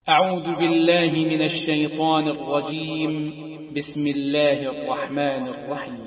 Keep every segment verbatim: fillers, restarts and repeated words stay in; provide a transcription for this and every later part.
أعوذ بالله من الشيطان الرجيم. بسم الله الرحمن الرحيم.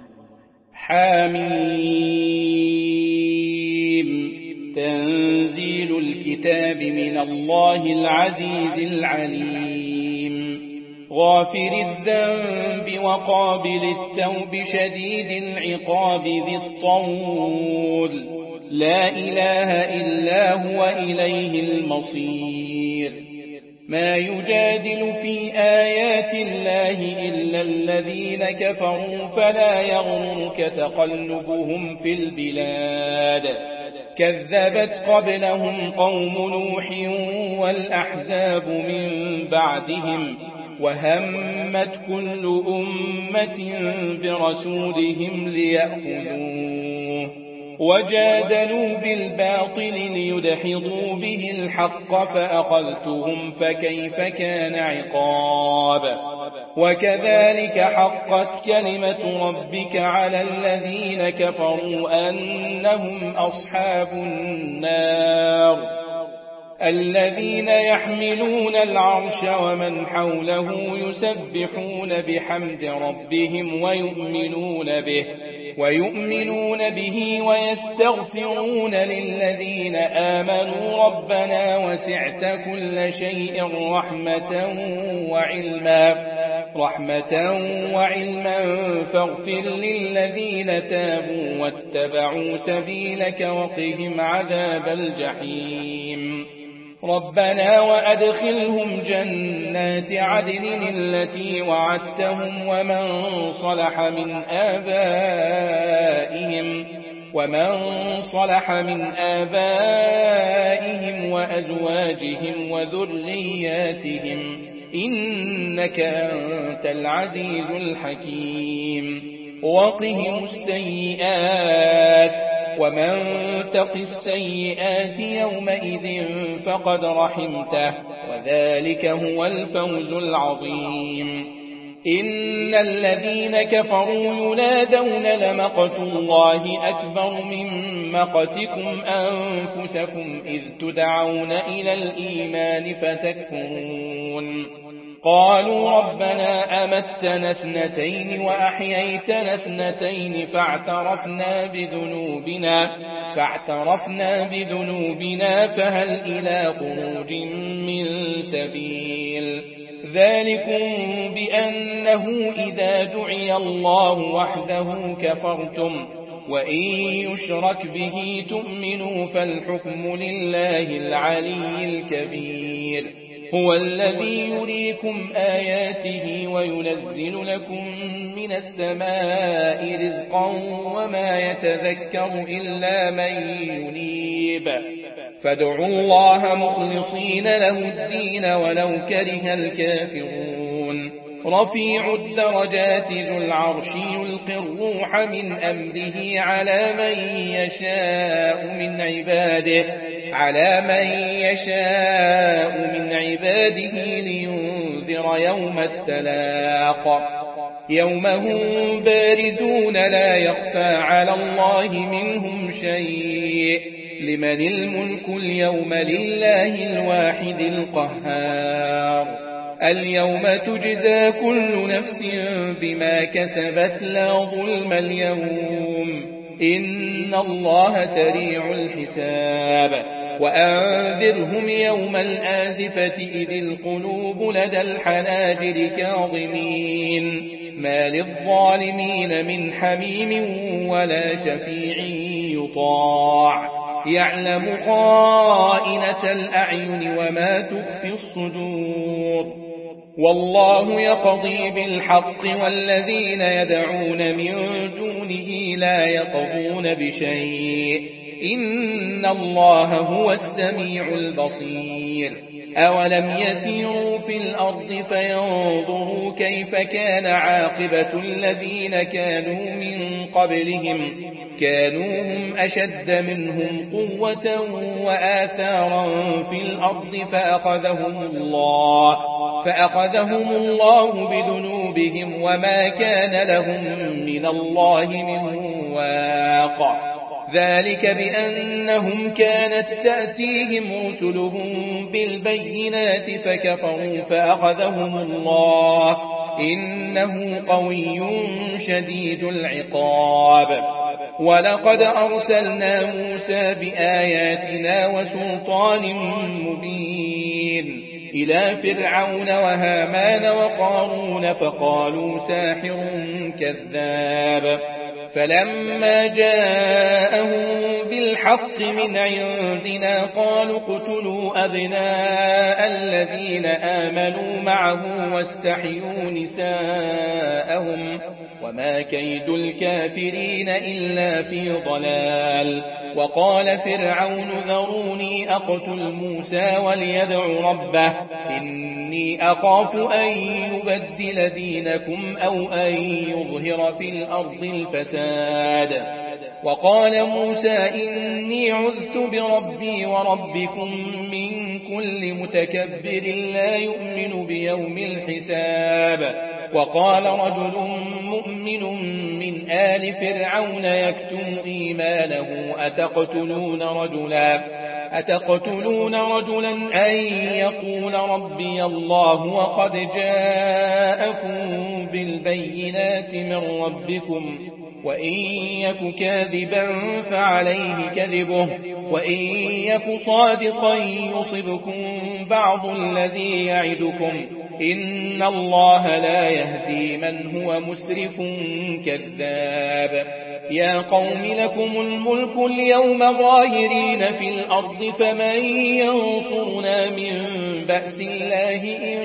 حميم. تنزيل الكتاب من الله العزيز العليم. غافر الذنب وقابل التوب شديد العقاب ذي الطول. لا إله إلا هو إليه المصير. ما يجادل في آيات الله إلا الذين كفروا فلا يغررك تقلبهم في البلاد. كذبت قبلهم قوم نوح والأحزاب من بعدهم وهمت كل أمة برسولهم ليأخذوه وجادلوا بالباطل ليدحضوا به الحق فأخذتهم فكيف كان عقاب. وكذلك حقت كلمة ربك على الذين كفروا أنهم أصحاب النار. الذين يحملون العرش ومن حوله يسبحون بحمد ربهم ويؤمنون به ويؤمنون به ويستغفرون للذين آمنوا ربنا وسعت كل شيء رحمة وعلما رحمة وعلما فاغفر للذين تابوا واتبعوا سبيلك وقهم عذاب الجحيم. ربنا وأدخلهم جنات عدن التي وعدتهم ومن صلح من آبائهم ومن صلح من آبائهم وأزواجهم وذرياتهم إنك أنت العزيز الحكيم. وقهم السيئات ومن تق السيئات يومئذ فقد رحمته وذلك هو الفوز العظيم. إن الذين كفروا ينادون لمقت الله أكبر من مقتكم أنفسكم إذ تدعون إلى الإيمان فتكفرون. قالوا ربنا أمتنا اثنتين وأحييتنا اثنتين فاعترفنا بذنوبنا فاعترفنا بذنوبنا فهل إلى خروج من سبيل. ذلكم بأنه إذا دعي الله وحده كفرتم وإن يشرك به تؤمنوا فالحكم لله العلي الكبير. هو الذي يريكم آياته وينزل لكم من السماء رزقا وما يتذكر إلا من ينيب. فادعوا الله مخلصين له الدين ولو كره الكافرون. رفيع الدرجات ذو العرش يلقي الروح من أمره على من يشاء من عباده على من يشاء من عباده لينذر يوم التلاق. يوم هم بارزون لا يخفى على الله منهم شيء. لمن الملك اليوم لله الواحد القهار. اليوم تجزى كل نفس بما كسبت لا ظلم اليوم إن الله سريع الحساب. وأنذرهم يوم الآزفة إذ القلوب لدى الحناجر كاظمين ما للظالمين من حميم ولا شفيع يطاع. يعلم خائنة الأعين وما تخفي الصدور. والله يقضي بالحق والذين يدعون من دونه لا يقضون بشيء إن الله هو السميع البصير. أولم يسيروا في الأرض فينظروا كيف كان عاقبة الذين كانوا من قبلهم كانوا هم أشد منهم قوة وآثارا في الأرض فأخذهم الله فأخذهم الله بذنوبهم وما كان لهم من الله من واق. ذلك بأنهم كانت تأتيهم رسلهم بالبينات فكفروا فأخذهم الله إنه قوي شديد العقاب. ولقد أرسلنا موسى بآياتنا وسلطان مبين إلى فرعون وهامان وقارون فقالوا ساحر كذاب. فلما جاءهم بالحق من عندنا قالوا اقتلوا أبناء الذين آمنوا معه واستحيوا نساءهم وما كيد الكافرين إلا في ضلال. وقال فرعون ذروني أقتل موسى وليدع ربه إني أخاف أن يبدل دينكم أو أن يظهر في الأرض الفساد. وقال موسى إني عذت بربي وربكم من كل متكبر لا يؤمن بيوم الحساب. وقال رجل مؤمن من آل فرعون يكتم إيمانه أتقتلون رجلا أتقتلون رجلا أن يقول ربي الله وقد جاءكم بالبينات من ربكم وإن يك كاذبا فعليه كذبه وإن يك صادقا يصبكم بعض الذي يعدكم إن الله لا يهدي من هو مسرف كذاب. يا قوم لكم الملك اليوم ظاهرين في الأرض فمن ينصرنا من بأس الله إن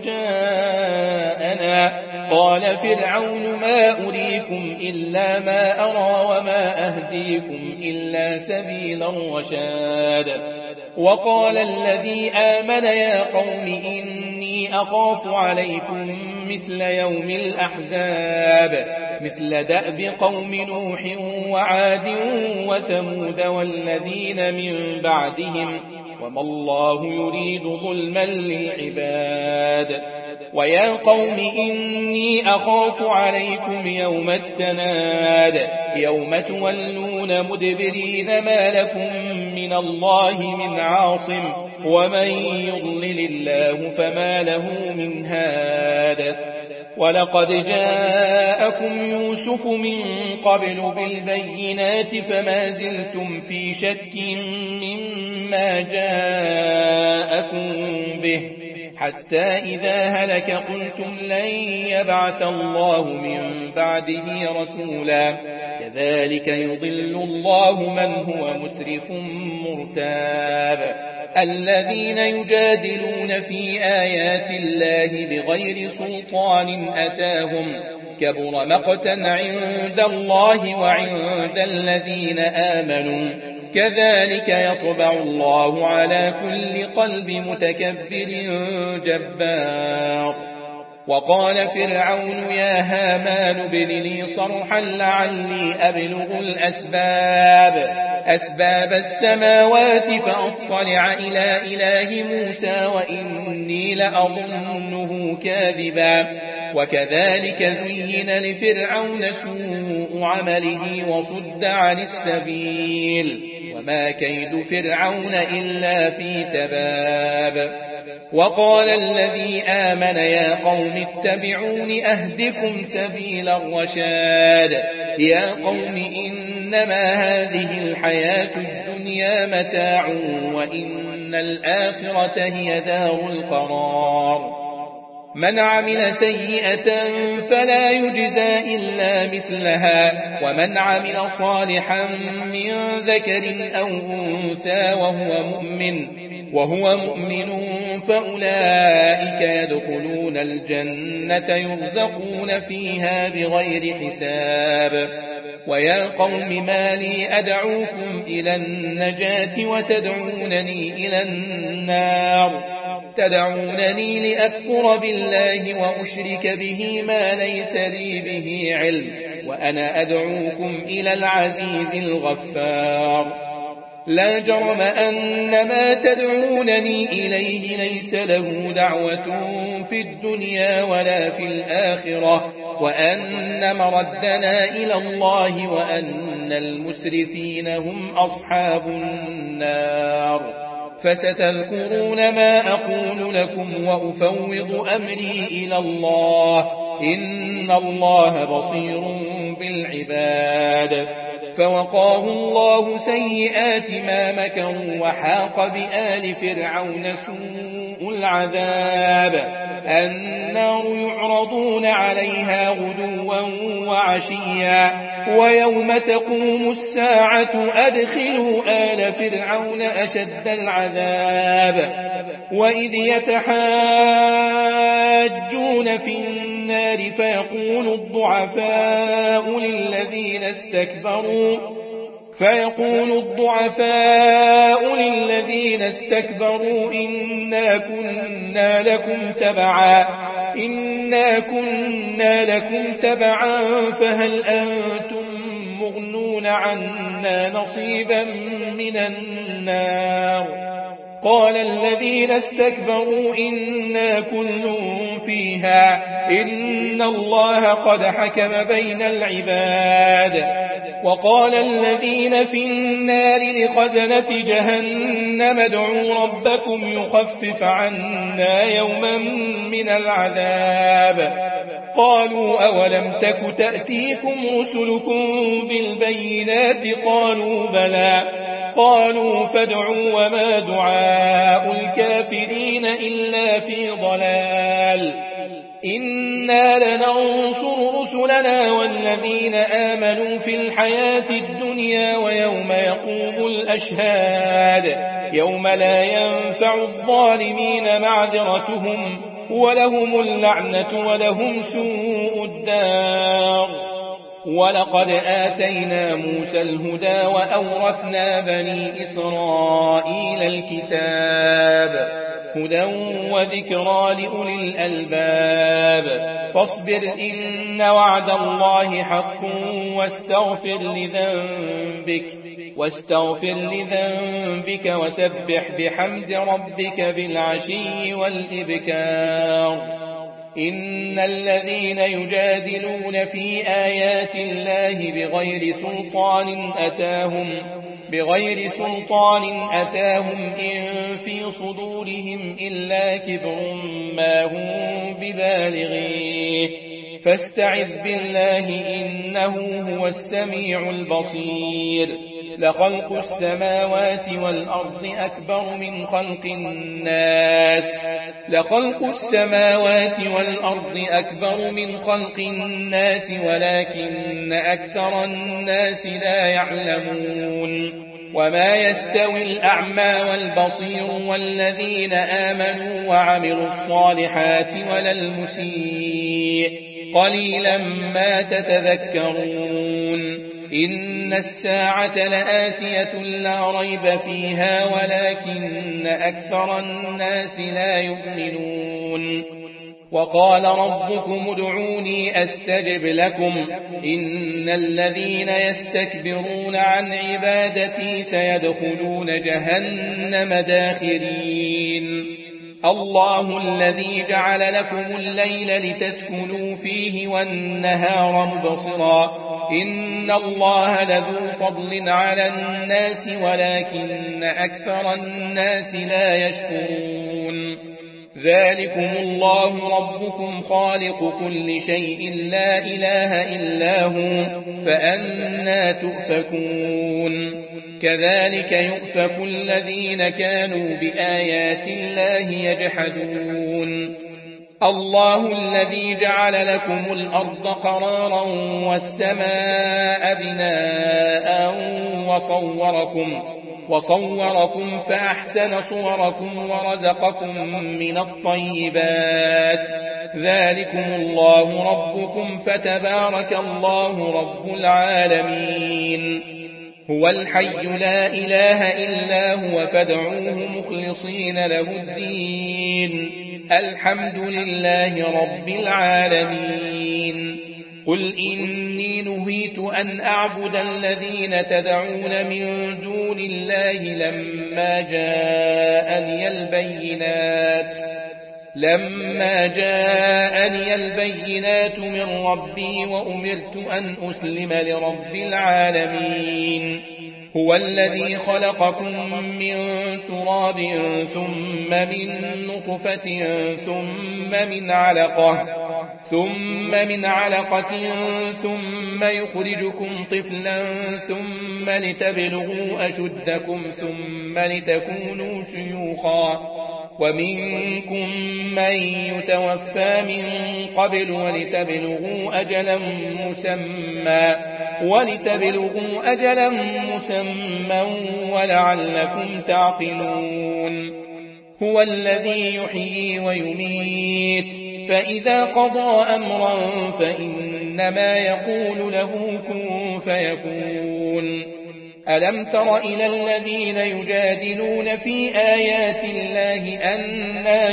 جاءنا. قال فرعون ما أريكم إلا ما أرى وما أهديكم إلا سبيل الرشاد. وقال الذي آمن يا قوم إني أخاف عليكم مثل يوم الأحزاب مثل دأب قوم نوح وعاد وثمود والذين من بعدهم وما الله يريد ظلما للعباد. ويا قوم إني أخاف عليكم يوم التناد يوم تولون مدبرين ما لكم من الله من عاصم ومن يضلل الله فما له من هاد. ولقد جاءكم يوسف من قبل بالبينات فما زلتم في شك مما جاءكم به حتى إذا هلك قلتم لن يبعث الله من بعده رسولا كذلك يضل الله من هو مسرف مرتاب. الذين يجادلون في آيات الله بغير سلطان أتاهم كبر مقتا عند الله وعند الذين آمنوا كذلك يطبع الله على كل قلب متكبر جبار. وقال فرعون يا هامان ابن لي صرحا لعلي أبلغ الأسباب أسباب السماوات فأطلع إلى إله موسى وإني لأظنه كاذبا. وكذلك زين لفرعون سوء عمله وصد عن السبيل وما كيد فرعون إلا في تباب. وقال الذي آمن يا قوم اتبعون أهدكم سبيل الرشاد. يا قوم إنما هذه الحياة الدنيا متاع وإن الآخرة هي دار القرار. من عمل سيئة فلا يجزى إلا مثلها ومن عمل صالحا من ذكر أو أنثى وهو مؤمن وهو مؤمن فأولئك يدخلون الجنة يرزقون فيها بغير حساب. ويا قوم ما لي أدعوكم إلى النجاة وتدعونني إلى النار تدعونني لأكفر بالله وأشرك به ما ليس لي به علم وأنا أدعوكم إلى العزيز الغفار. لا جرم أن ما تدعونني إليه ليس له دعوة في الدنيا ولا في الآخرة وأن مردنا إلى الله وأن إن المسرفين هم أصحاب النار. فستذكرون ما أقول لكم وأفوض أمري إلى الله إن الله بصير بالعباد. فوقاه الله سيئات ما مكروا وحاق بآل فرعون سوء العذاب. النار يعرضون عليها غدوا وعشيا ويوم تقوم الساعة أدخلوا آل فرعون أشد العذاب. وإذ يتحاجون في النار فيقول الضعفاء للذين استكبروا فيقول الضعفاء للذين استكبروا إنا كنا لكم تبعا إنا كنا لكم تبعا فهل أنتم مغنون عنا نصيبا من النار. قال الذين استكبروا إنا كل فيها إن الله قد حكم بين العباد. وقال الذين في النار لخزنة جهنم ادعوا ربكم يخفف عنا يوما من العذاب. قالوا أولم تك تأتيكم رسلكم بالبينات قالوا بلى. قالوا فادعوا وما دعاء الكافرين إلا في ضلال. إنا لننصر رسلنا والذين آمنوا في الحياة الدنيا ويوم يقوم الأشهاد يوم لا ينفع الظالمين معذرتهم ولهم اللعنة ولهم سوء الدار. ولقد آتينا موسى الهدى وأورثنا بني إسرائيل الكتاب هدى وذكرى لأولي الألباب. فاصبر إن وعد الله حق واستغفر لذنبك واستغفر لذنبك وسبح بحمد ربك بالعشي والإبكار. إن الذين يجادلون في آيات الله بغير سلطان أتاهم بغير سلطان أتاهم إن في صدورهم إلا كبر ما هم ببالغيه فاستعذ بالله إنه هو السميع البصير. لخلق السماوات والأرض أكبر من خلق الناس لخلق السماوات والأرض أكبر من خلق الناس ولكن أكثر الناس لا يعلمون. وما يستوي الأعمى والبصير والذين آمنوا وعملوا الصالحات ولا المسيء قليلا ما تتذكرون. إن الساعة لآتية لا ريب فيها ولكن أكثر الناس لا يؤمنون. وقال ربكم ادعوني أستجب لكم إن الذين يستكبرون عن عبادتي سيدخلون جهنم داخرين. الله الذي جعل لكم الليل لتسكنوا فيه والنهار مبصرا إن الله لذو فضل على الناس ولكن أكثر الناس لا يشكرون. ذلكم الله ربكم خالق كل شيء لا إله إلا هو فأنى تؤفكون. كذلك يؤفك الذين كانوا بآيات الله يجحدون. الله الذي جعل لكم الأرض قرارا والسماء بناء وصوركم وصوركم فأحسن صوركم ورزقكم من الطيبات. ذلكم الله ربكم فتبارك الله رب العالمين. هو الحي لا إله إلا هو فادعوه مخلصين له الدين الحمد لله رب العالمين. قل إني نهيت أن أعبد الذين تدعون من دون الله لما جاءني البينات لما جاءني البينات من ربي وأمرت أن أسلم لرب العالمين هو الذي خلقكم من تراب ثم من نطفة ثم من علقة ثم من علقة ثم يخرجكم طفلا ثم لتبلغوا أشدكم ثم لتكونوا شيوخا ومنكم من يتوفى من قبل ولتبلغوا أجلا مسمى ولتبلغوا أجلا مسمى ولعلكم تعقلون هو الذي يحيي ويميت فإذا قضى أمرا فإنما يقول له كن فيكون ألم تر إلى الذين يجادلون في آيات الله أنى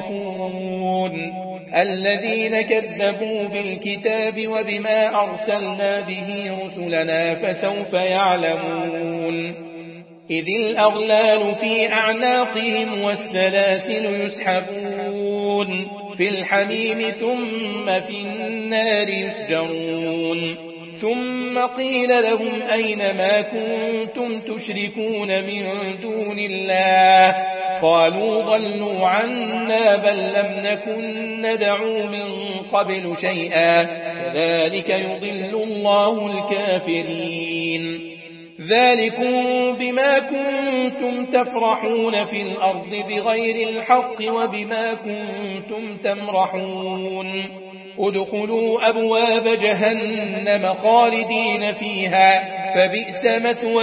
يصرفون الذين كذبوا بالكتاب وبما أرسلنا به رسلنا فسوف يعلمون إذ الأغلال في أعناقهم والسلاسل يسحبون في الحميم ثم في النار يسجرون ثم قيل لهم أين ما كنتم تشركون من دون الله قالوا ضلوا عنا بل لم نكن ندعو من قبل شيئا كذلك يضل الله الكافرين ذلكم بما كنتم تفرحون في الأرض بغير الحق وبما كنتم تمرحون ادخلوا أبواب جهنم خالدين فيها فبئس مثوى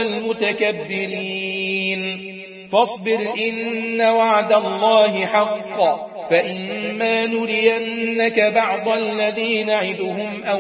المتكبرين فاصبر إن وعد الله حق فإما نرينك بعض الذي نعدهم أو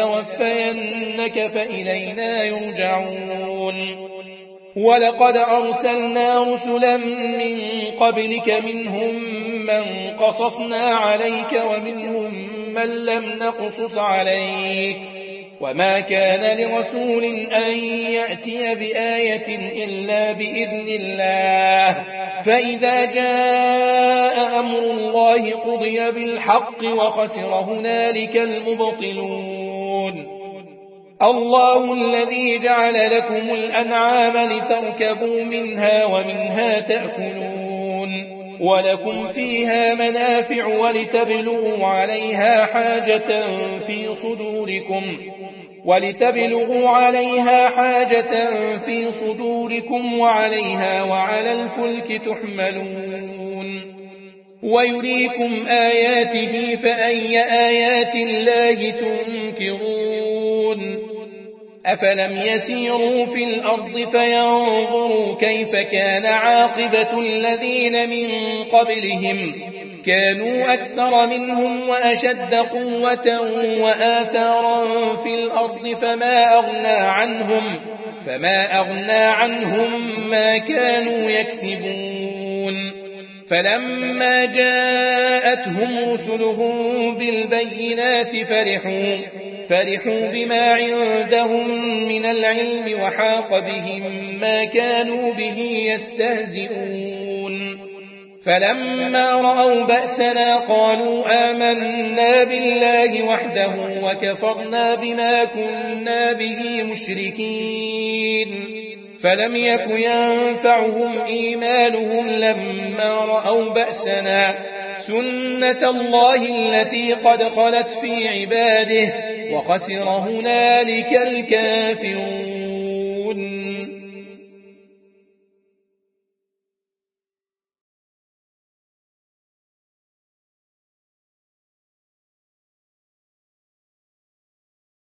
نتوفينك فإلينا يرجعون ولقد أرسلنا رسلا من قبلك منهم من قصصنا عليك ومنهم من لم نقصص عليك وما كان لرسول أن يأتي بآية إلا بإذن الله فإذا جاء أمر الله قضي بالحق وخسر هنالك المبطلون الله الذي جعل لكم الأنعام لتركبوا منها ومنها تأكلون ولكم فيها منافع ولتبلغوا عليها حاجة في صدوركم ولتبلغوا عليها حاجة في صدوركم وعليها وعلى الفلك تحملون ويريكم آياته فأي آيات الله تنكرون أفلم يسيروا في الأرض فينظروا كيف كان عاقبة الذين من قبلهم كانوا أكثر منهم وأشد قوة وآثارا في الأرض فما أغنى عنهم فما أغنى عنهم ما كانوا يكسبون فلما جاءتهم رسلهم بالبينات فرحوا فرحوا بما عندهم من العلم وحاق بهم ما كانوا به يستهزئون فلما رأوا بأسنا قالوا آمنا بالله وحده وكفرنا بما كنا به مشركين فلم يك ينفعهم إيمانهم لما رأوا بأسنا سنة الله التي قد خلت في عباده وخسر هنالك الكافرون